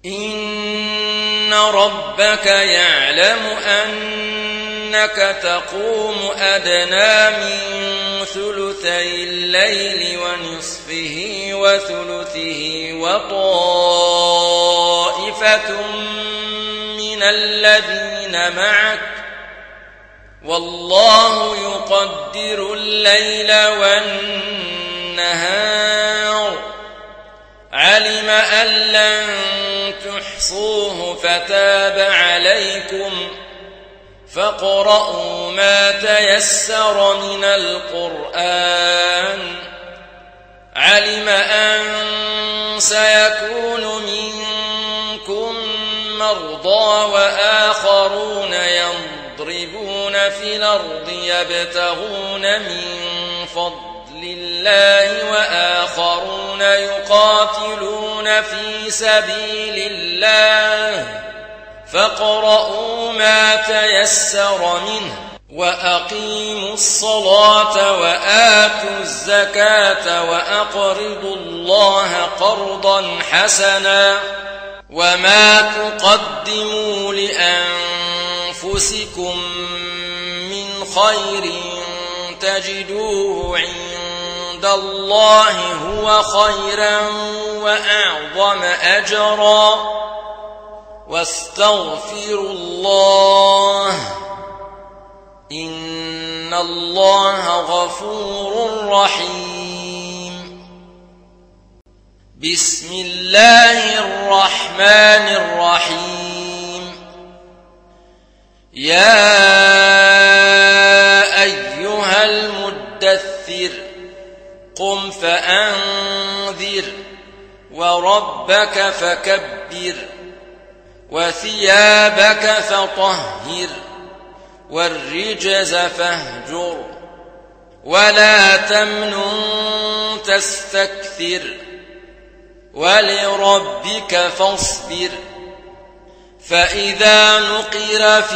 إن ربك يعلم أنك تقوم أدنى من ثلثي الليل ونصفه وثلثه وطائفة من الذين معك والله يقدر الليل والنهار علم أن لن تحصوه فتاب عليكم فاقرؤوا ما تيسر من القرآن علم أن سيكون منكم مرضى وآخرون يضربون في الأرض يبتغون من فضل الله وآخرون يقاتلون في سبيل الله فاقرؤوا ما تيسر منه وأقيموا الصلاة وآتوا الزكاة وأقرضوا الله قرضا حسنا وما تقدموا لأنفسكم من خير تجدوه عند الله هو خيرا وأعظم أجرا واستغفروا الله إن الله غفور رحيم. بسم الله الرحمن الرحيم. يا أيها المدثر قم فأنذر وربك فكبر وثيابك فطهر والرجز فاهجر ولا تمنن تستكثر ولربك فاصبر فإذا نقر في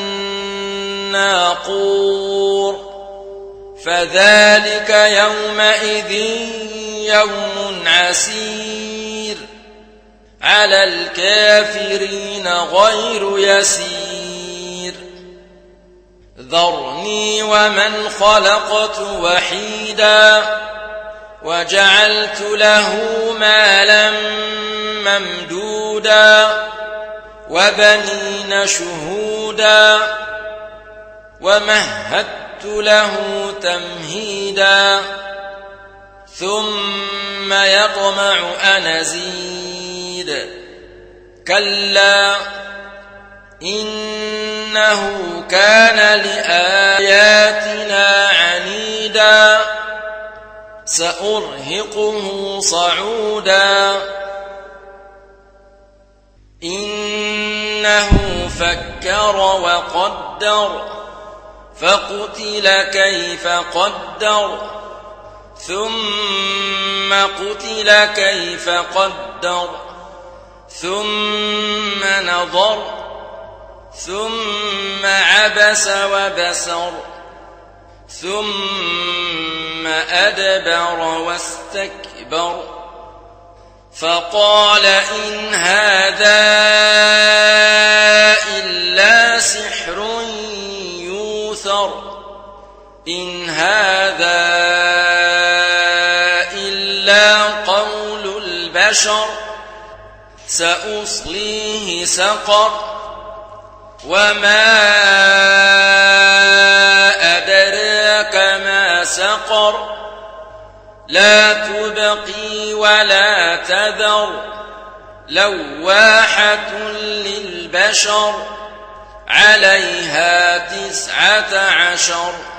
الناقور فذلك يومئذ يوم عسير على الكافرين غير يسير ذرني ومن خلقت وحيدا وجعلت له مالا ممدودا وبنين شهودا ومهدت له تمهيدا ثم يطمع أن أزيد كلا إنه كان لآياتنا عنيدا سأرهقه صعودا إنه فكر وقدر فقتل كيف قدر ثم قتل كيف قدر ثم نظر ثم عبس وبسر ثم أدبر واستكبر فقال إن هذا إلا سحر يوثر إن هذا إلا قول البشر سأصليه سقر وما أدراك ما سقر لا تبقي ولا تذر لواحة للبشر عليها 19